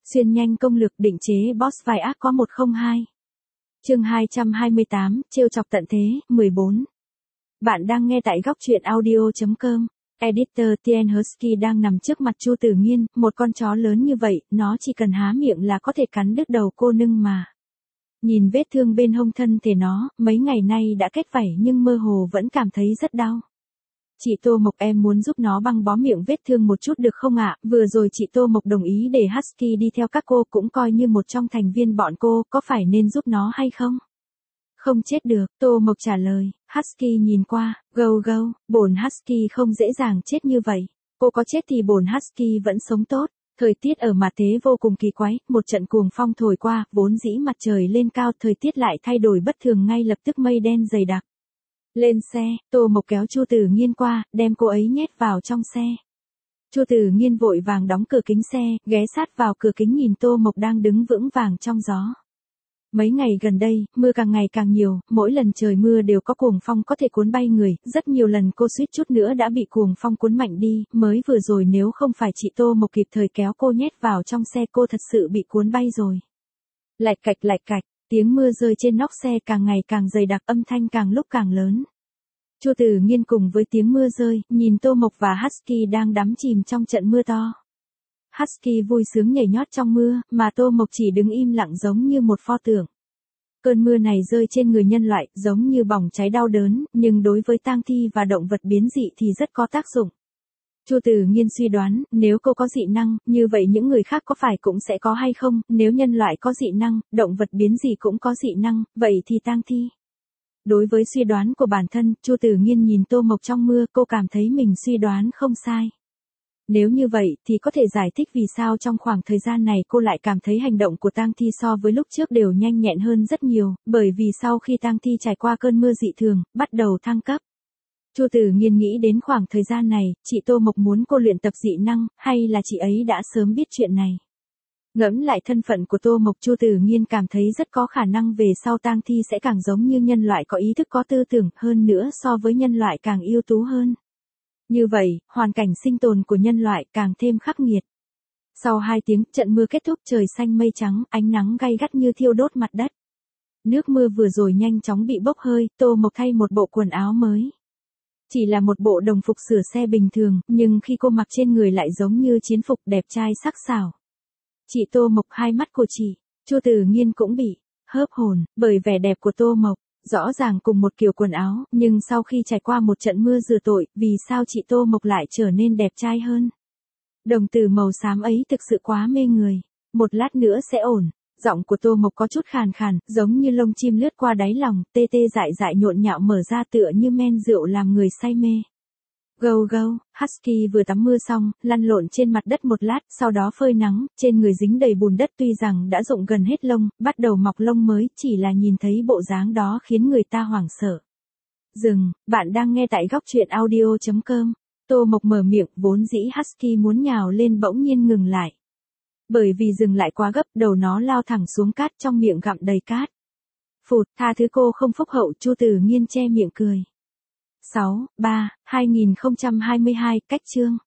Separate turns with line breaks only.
Xuyên nhanh công lược định chế boss vai ác có 102. Chương 228, trêu chọc tận thế, 14. Bạn đang nghe tại góc truyện audio.com. Editor Tien Husky đang nằm trước mặt Chu Tử Nghiên, một con chó lớn như vậy, nó chỉ cần há miệng là có thể cắn đứt đầu cô nương mà. Nhìn vết thương bên hông thân thể nó, mấy ngày nay đã kết vảy nhưng mơ hồ vẫn cảm thấy rất đau. Chị Tô Mộc em muốn giúp nó băng bó miệng vết thương một chút được không ạ? Vừa rồi chị Tô Mộc đồng ý để Husky đi theo các cô cũng coi như một trong thành viên bọn cô, có phải nên giúp nó hay không? Không chết được, Tô Mộc trả lời. Husky nhìn qua, gâu gâu, bổn Husky không dễ dàng chết như vậy. Cô có chết thì bổn Husky vẫn sống tốt. Thời tiết ở mặt thế vô cùng kỳ quái, một trận cuồng phong thổi qua, vốn dĩ mặt trời lên cao, thời tiết lại thay đổi bất thường ngay lập tức mây đen dày đặc. Lên xe, Tô Mộc kéo Chu Tử Nghiên qua, đem cô ấy nhét vào trong xe. Chu Tử Nghiên vội vàng đóng cửa kính xe, ghé sát vào cửa kính nhìn Tô Mộc đang đứng vững vàng trong gió. Mấy ngày gần đây, mưa càng ngày càng nhiều, mỗi lần trời mưa đều có cuồng phong có thể cuốn bay người, rất nhiều lần cô suýt chút nữa đã bị cuồng phong cuốn mạnh đi, mới vừa rồi nếu không phải chị Tô Mộc kịp thời kéo cô nhét vào trong xe cô thật sự bị cuốn bay rồi. Lạch cạch, tiếng mưa rơi trên nóc xe càng ngày càng dày đặc, âm thanh càng lúc càng lớn. Chu Tử Nghiên cùng với tiếng mưa rơi, nhìn Tô Mộc và Husky đang đắm chìm trong trận mưa to. Husky vui sướng nhảy nhót trong mưa, mà Tô Mộc chỉ đứng im lặng giống như một pho tượng. Cơn mưa này rơi trên người nhân loại, giống như bỏng cháy đau đớn, nhưng đối với tang thi và động vật biến dị thì rất có tác dụng. Chu Tử Nghiên suy đoán, nếu cô có dị năng, như vậy những người khác có phải cũng sẽ có hay không, nếu nhân loại có dị năng, động vật biến dị cũng có dị năng, vậy thì tang thi. Đối với suy đoán của bản thân, Chu Tử Nghiên nhìn Tô Mộc trong mưa, cô cảm thấy mình suy đoán không sai. Nếu như vậy, thì có thể giải thích vì sao trong khoảng thời gian này cô lại cảm thấy hành động của tang thi so với lúc trước đều nhanh nhẹn hơn rất nhiều, bởi vì sau khi tang thi trải qua cơn mưa dị thường, bắt đầu thăng cấp. Chu Tử Nghiên nghĩ đến khoảng thời gian này, chị Tô Mộc muốn cô luyện tập dị năng, hay là chị ấy đã sớm biết chuyện này. Ngẫm lại thân phận của Tô Mộc, Chu Tử Nghiên cảm thấy rất có khả năng về sau tang thi sẽ càng giống như nhân loại có ý thức có tư tưởng, hơn nữa so với nhân loại càng ưu tú hơn. Như vậy, hoàn cảnh sinh tồn của nhân loại càng thêm khắc nghiệt. Sau 2 tiếng, trận mưa kết thúc, trời xanh mây trắng, ánh nắng gay gắt như thiêu đốt mặt đất. Nước mưa vừa rồi nhanh chóng bị bốc hơi, Tô Mộc thay một bộ quần áo mới. Chỉ là một bộ đồng phục sửa xe bình thường, nhưng khi cô mặc trên người lại giống như chiến phục, đẹp trai sắc sảo. Chị Tô Mộc, hai mắt của chị, Chu Tử Nghiên cũng bị hớp hồn bởi vẻ đẹp của Tô Mộc. Rõ ràng cùng một kiểu quần áo, nhưng sau khi trải qua một trận mưa rửa tội, vì sao chị Tô Mộc lại trở nên đẹp trai hơn? Đồng tử màu xám ấy thực sự quá mê người. Một lát nữa sẽ ổn. Giọng của Tô Mộc có chút khàn khàn, giống như lông chim lướt qua đáy lòng, tê tê dại dại nhộn nhạo mở ra tựa như men rượu làm người say mê. Gâu gâu, Husky vừa tắm mưa xong, lăn lộn trên mặt đất một lát, sau đó phơi nắng, trên người dính đầy bùn đất tuy rằng đã rụng gần hết lông, bắt đầu mọc lông mới, chỉ là nhìn thấy bộ dáng đó khiến người ta hoảng sợ. Dừng, bạn đang nghe tại góc truyện audio.com. Tô Mộc mở miệng, vốn dĩ Husky muốn nhào lên bỗng nhiên ngừng lại. Bởi vì dừng lại quá gấp, đầu nó lao thẳng xuống cát, trong miệng gặm đầy cát. Phụt, tha thứ cô không phúc hậu, Chu Tử Nghiên che miệng cười. 2022, cách chương.